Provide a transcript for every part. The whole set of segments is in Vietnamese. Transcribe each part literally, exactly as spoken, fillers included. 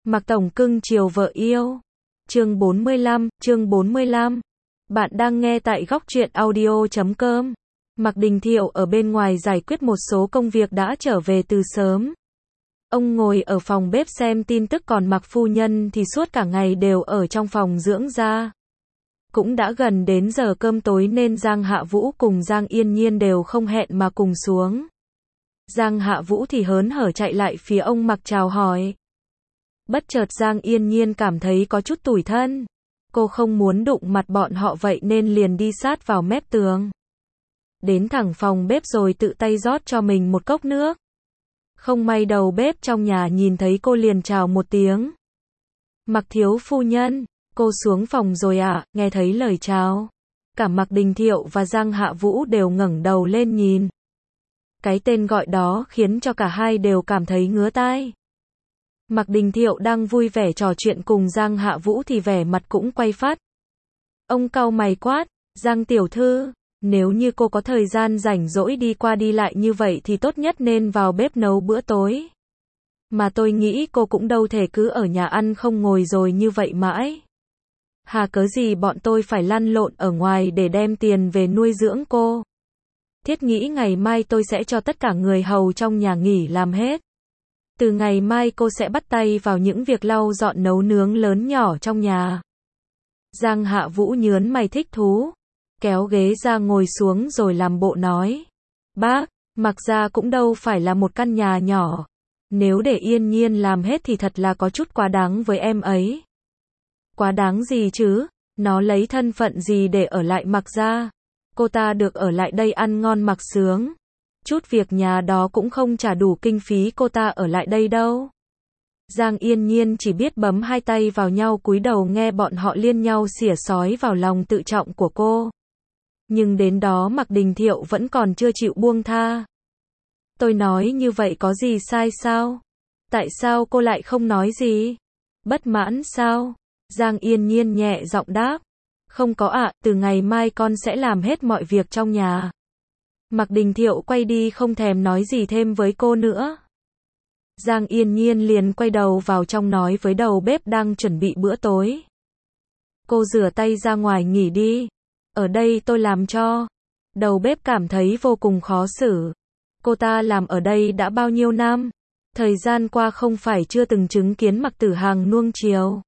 Mạc Tổng cưng chiều vợ yêu. Chương bốn mươi lăm, chương bốn mươi lăm. Bạn đang nghe tại góc truyện audio chấm com. Mạc Đình Thiệu ở bên ngoài giải quyết một số công việc đã trở về từ sớm. Ông ngồi ở phòng bếp xem tin tức, còn Mạc phu nhân thì suốt cả ngày đều ở trong phòng dưỡng da. Cũng đã gần đến giờ cơm tối nên Giang Hạ Vũ cùng Giang Yên Nhiên đều không hẹn mà cùng xuống. Giang Hạ Vũ thì hớn hở chạy lại phía ông Mạc chào hỏi. Bất chợt Giang Yên Nhiên cảm thấy có chút tủi thân. Cô không muốn đụng mặt bọn họ vậy nên liền đi sát vào mép tường. Đến thẳng phòng bếp rồi tự tay rót cho mình một cốc nước. Không may đầu bếp trong nhà nhìn thấy cô liền chào một tiếng. Mạc thiếu phu nhân, cô xuống phòng rồi ạ, à? Nghe thấy lời chào. Cả Mạc Đình Thiệu và Giang Hạ Vũ đều ngẩng đầu lên nhìn. Cái tên gọi đó khiến cho cả hai đều cảm thấy ngứa tai. Mạc Đình Thiệu đang vui vẻ trò chuyện cùng Giang Hạ Vũ thì vẻ mặt cũng quay phát. Ông cau mày quát, Giang tiểu thư, nếu như cô có thời gian rảnh rỗi đi qua đi lại như vậy thì tốt nhất nên vào bếp nấu bữa tối. Mà tôi nghĩ cô cũng đâu thể cứ ở nhà ăn không ngồi rồi như vậy mãi. Hà cớ gì bọn tôi phải lăn lộn ở ngoài để đem tiền về nuôi dưỡng cô. Thiết nghĩ ngày mai tôi sẽ cho tất cả người hầu trong nhà nghỉ làm hết. Từ ngày mai cô sẽ bắt tay vào những việc lau dọn nấu nướng lớn nhỏ trong nhà. Giang Hạ Vũ nhớn mày thích thú, kéo ghế ra ngồi xuống rồi làm bộ nói. Bác, Mạc gia cũng đâu phải là một căn nhà nhỏ. Nếu để Yên Nhiên làm hết thì thật là có chút quá đáng với em ấy. Quá đáng gì chứ, nó lấy thân phận gì để ở lại Mạc gia. Cô ta được ở lại đây ăn ngon mặc sướng. Chút việc nhà đó cũng không trả đủ kinh phí cô ta ở lại đây đâu. Giang Yên Nhiên chỉ biết bấm hai tay vào nhau cúi đầu nghe bọn họ liên nhau xỉa xói vào lòng tự trọng của cô. Nhưng đến đó Mạc Đình Thiệu vẫn còn chưa chịu buông tha. Tôi nói như vậy có gì sai sao? Tại sao cô lại không nói gì? Bất mãn sao? Giang Yên Nhiên nhẹ giọng đáp. Không có ạ, à, từ ngày mai con sẽ làm hết mọi việc trong nhà. Mạc Đình Thiệu quay đi không thèm nói gì thêm với cô nữa. Giang Yên Nhiên liền quay đầu vào trong nói với đầu bếp đang chuẩn bị bữa tối. Cô rửa tay ra ngoài nghỉ đi. Ở đây tôi làm cho. Đầu bếp cảm thấy vô cùng khó xử. Cô ta làm ở đây đã bao nhiêu năm. Thời gian qua không phải chưa từng chứng kiến Mạc Tử Hằng nuông chiều.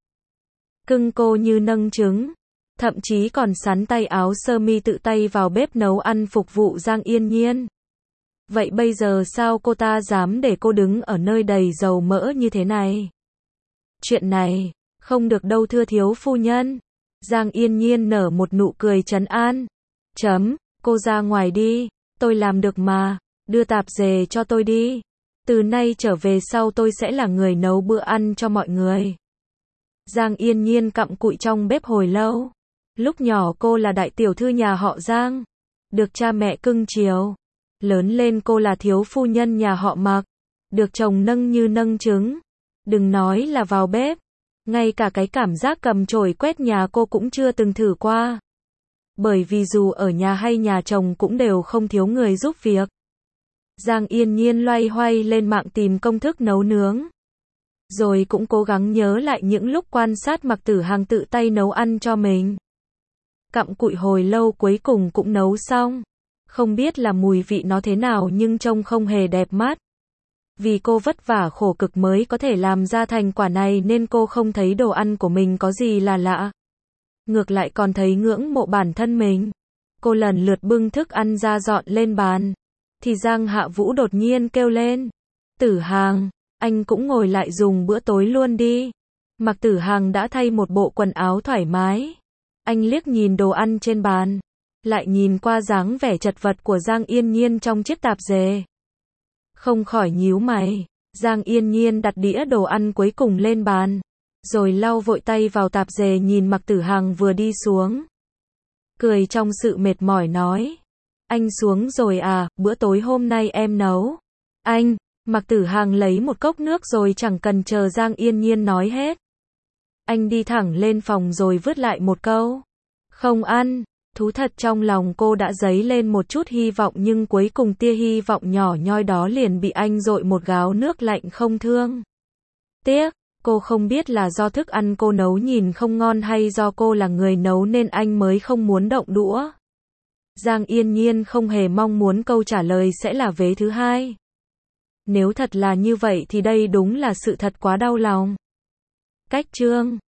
Cưng cô như nâng trứng. Thậm chí còn sắn tay áo sơ mi tự tay vào bếp nấu ăn phục vụ Giang Yên Nhiên. Vậy bây giờ sao cô ta dám để cô đứng ở nơi đầy dầu mỡ như thế này? Chuyện này, không được đâu thưa thiếu phu nhân. Giang Yên Nhiên nở một nụ cười trấn an. Chấm, cô ra ngoài đi, tôi làm được mà, đưa tạp dề cho tôi đi. Từ nay trở về sau tôi sẽ là người nấu bữa ăn cho mọi người. Giang Yên Nhiên cặm cụi trong bếp hồi lâu. Lúc nhỏ cô là đại tiểu thư nhà họ Giang, được cha mẹ cưng chiều. Lớn lên cô là thiếu phu nhân nhà họ Mạc, được chồng nâng như nâng trứng. Đừng nói là vào bếp, ngay cả cái cảm giác cầm chổi quét nhà cô cũng chưa từng thử qua. Bởi vì dù ở nhà hay nhà chồng cũng đều không thiếu người giúp việc. Giang Yên Nhiên loay hoay lên mạng tìm công thức nấu nướng. Rồi cũng cố gắng nhớ lại những lúc quan sát Mạc Tử Hằng tự tay nấu ăn cho mình. Cặm cụi hồi lâu cuối cùng cũng nấu xong. Không biết là mùi vị nó thế nào nhưng trông không hề đẹp mắt. Vì cô vất vả khổ cực mới có thể làm ra thành quả này nên cô không thấy đồ ăn của mình có gì là lạ. Ngược lại còn thấy ngưỡng mộ bản thân mình. Cô lần lượt bưng thức ăn ra dọn lên bàn. Thì Giang Hạ Vũ đột nhiên kêu lên. Tử Hằng, anh cũng ngồi lại dùng bữa tối luôn đi. Mạc Tử Hằng đã thay một bộ quần áo thoải mái. Anh liếc nhìn đồ ăn trên bàn, lại nhìn qua dáng vẻ chật vật của Giang Yên Nhiên trong chiếc tạp dề. Không khỏi nhíu mày. Giang Yên Nhiên đặt đĩa đồ ăn cuối cùng lên bàn, rồi lau vội tay vào tạp dề nhìn Mạc Tử Hằng vừa đi xuống. Cười trong sự mệt mỏi nói. Anh xuống rồi à, bữa tối hôm nay em nấu. Anh, Mạc Tử Hằng lấy một cốc nước rồi chẳng cần chờ Giang Yên Nhiên nói hết. Anh đi thẳng lên phòng rồi vứt lại một câu. Không ăn. Thú thật trong lòng cô đã dấy lên một chút hy vọng nhưng cuối cùng tia hy vọng nhỏ nhoi đó liền bị anh dội một gáo nước lạnh không thương tiếc. Cô không biết là do thức ăn cô nấu nhìn không ngon hay do cô là người nấu nên anh mới không muốn động đũa. Giang Yên Nhiên không hề mong muốn câu trả lời sẽ là vế thứ hai. Nếu thật là như vậy thì đây đúng là sự thật quá đau lòng. Cách chương